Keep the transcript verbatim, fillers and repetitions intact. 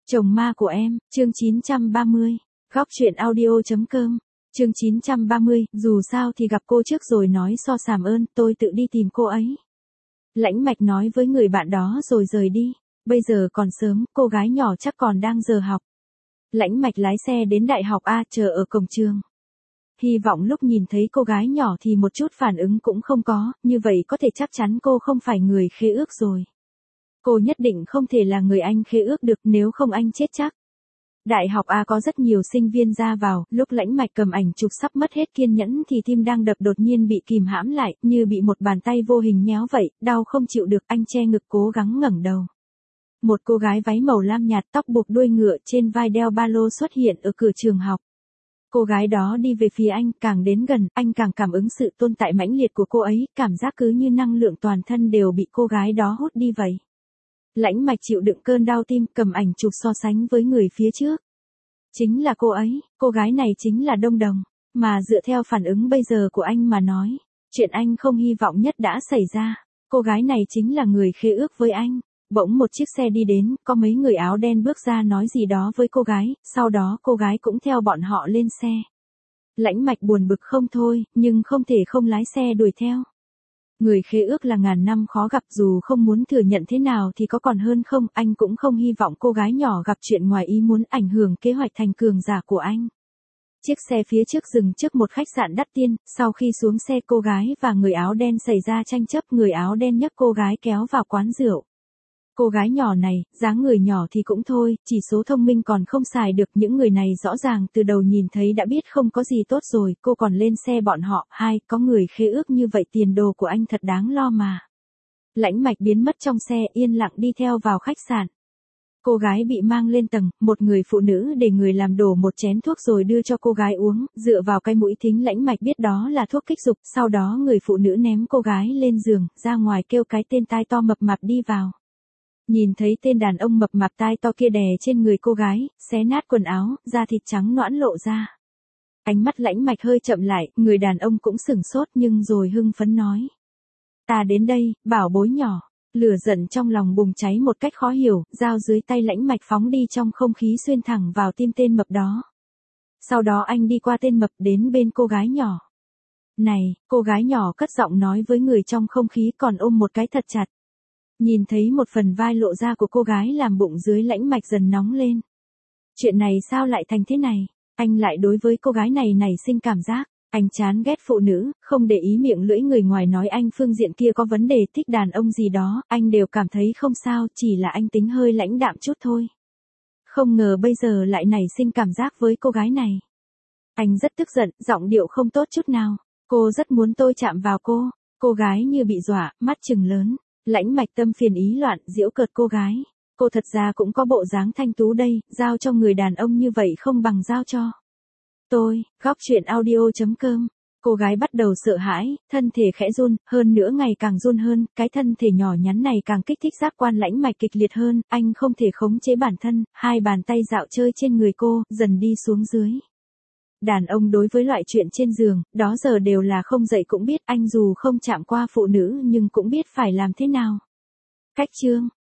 Chồng ma của em, chương chín trăm ba mươi. Góc truyện audio.com. Chương chín trăm ba mươi, dù sao thì gặp cô trước rồi nói so sàm ơn, tôi tự đi tìm cô ấy. Lãnh Mạch nói với người bạn đó rồi rời đi. Bây giờ còn sớm, cô gái nhỏ chắc còn đang giờ học. Lãnh Mạch lái xe đến đại học A chờ ở cổng trường. Hy vọng lúc nhìn thấy cô gái nhỏ thì một chút phản ứng cũng không có, như vậy có thể chắc chắn cô không phải người khế ước rồi. Cô nhất định không thể là người anh khế ước được, nếu không anh chết chắc. Đại học A có rất nhiều sinh viên ra vào, lúc Lãnh Mạch cầm ảnh chụp sắp mất hết kiên nhẫn thì tim đang đập đột nhiên bị kìm hãm lại, như bị một bàn tay vô hình nhéo vậy, đau không chịu được, anh che ngực cố gắng ngẩng đầu. Một cô gái váy màu lam nhạt, tóc buộc đuôi ngựa, trên vai đeo ba lô xuất hiện ở cửa trường học. Cô gái đó đi về phía anh, càng đến gần, anh càng cảm ứng sự tồn tại mãnh liệt của cô ấy, cảm giác cứ như năng lượng toàn thân đều bị cô gái đó hút đi vậy. Lãnh Mạch chịu đựng cơn đau tim, cầm ảnh chụp so sánh với người phía trước. Chính là cô ấy, cô gái này chính là Đông Đồng, mà dựa theo phản ứng bây giờ của anh mà nói, chuyện anh không hy vọng nhất đã xảy ra, cô gái này chính là người khế ước với anh. Bỗng một chiếc xe đi đến, có mấy người áo đen bước ra nói gì đó với cô gái, sau đó cô gái cũng theo bọn họ lên xe. Lãnh Mạch buồn bực không thôi, nhưng không thể không lái xe đuổi theo. Người khế ước là ngàn năm khó gặp, dù không muốn thừa nhận thế nào thì có còn hơn không, anh cũng không hy vọng cô gái nhỏ gặp chuyện ngoài ý muốn ảnh hưởng kế hoạch thành cường giả của anh. Chiếc xe phía trước dừng trước một khách sạn đắt tiền, sau khi xuống xe cô gái và người áo đen xảy ra tranh chấp, người áo đen nhấc cô gái kéo vào quán rượu. Cô gái nhỏ này, dáng người nhỏ thì cũng thôi, chỉ số thông minh còn không xài được, những người này rõ ràng từ đầu nhìn thấy đã biết không có gì tốt rồi, cô còn lên xe bọn họ, hai, có người khế ước như vậy tiền đồ của anh thật đáng lo mà. Lãnh Mạch biến mất trong xe, yên lặng đi theo vào khách sạn. Cô gái bị mang lên tầng, một người phụ nữ để người làm đổ một chén thuốc rồi đưa cho cô gái uống, dựa vào cái mũi thính Lãnh Mạch biết đó là thuốc kích dục, sau đó người phụ nữ ném cô gái lên giường, ra ngoài kêu cái tên tai to mập mạp đi vào. Nhìn thấy tên đàn ông mập mạp tai to kia đè trên người cô gái, xé nát quần áo, da thịt trắng nõn lộ ra. Ánh mắt Lãnh Mạch hơi chậm lại, người đàn ông cũng sửng sốt nhưng rồi hưng phấn nói. Ta đến đây, bảo bối nhỏ. Lửa giận trong lòng bùng cháy một cách khó hiểu, dao dưới tay Lãnh Mạch phóng đi trong không khí xuyên thẳng vào tim tên mập đó. Sau đó anh đi qua tên mập đến bên cô gái nhỏ. Này, cô gái nhỏ cất giọng nói với người trong không khí còn ôm một cái thật chặt. Nhìn thấy một phần vai lộ ra của cô gái làm bụng dưới Lãnh Mạch dần nóng lên. Chuyện này sao lại thành thế này? Anh lại đối với cô gái này nảy sinh cảm giác. Anh chán ghét phụ nữ, không để ý miệng lưỡi người ngoài nói anh phương diện kia có vấn đề, thích đàn ông gì đó, anh đều cảm thấy không sao, chỉ là anh tính hơi lãnh đạm chút thôi. Không ngờ bây giờ lại nảy sinh cảm giác với cô gái này. Anh rất tức giận, giọng điệu không tốt chút nào. Cô rất muốn tôi chạm vào cô. Cô gái như bị dọa, mắt trừng lớn. Lãnh Mạch tâm phiền ý loạn, giễu cợt cô gái. Cô thật ra cũng có bộ dáng thanh tú đây, giao cho người đàn ông như vậy không bằng giao cho tôi. Góc truyện audio.com. Cô gái bắt đầu sợ hãi, thân thể khẽ run, hơn nữa ngày càng run hơn, cái thân thể nhỏ nhắn này càng kích thích giác quan Lãnh Mạch kịch liệt hơn, anh không thể khống chế bản thân, hai bàn tay dạo chơi trên người cô, dần đi xuống dưới. Đàn ông đối với loại chuyện trên giường, đó giờ đều là không dậy cũng biết, anh dù không chạm qua phụ nữ nhưng cũng biết phải làm thế nào. Cách chương.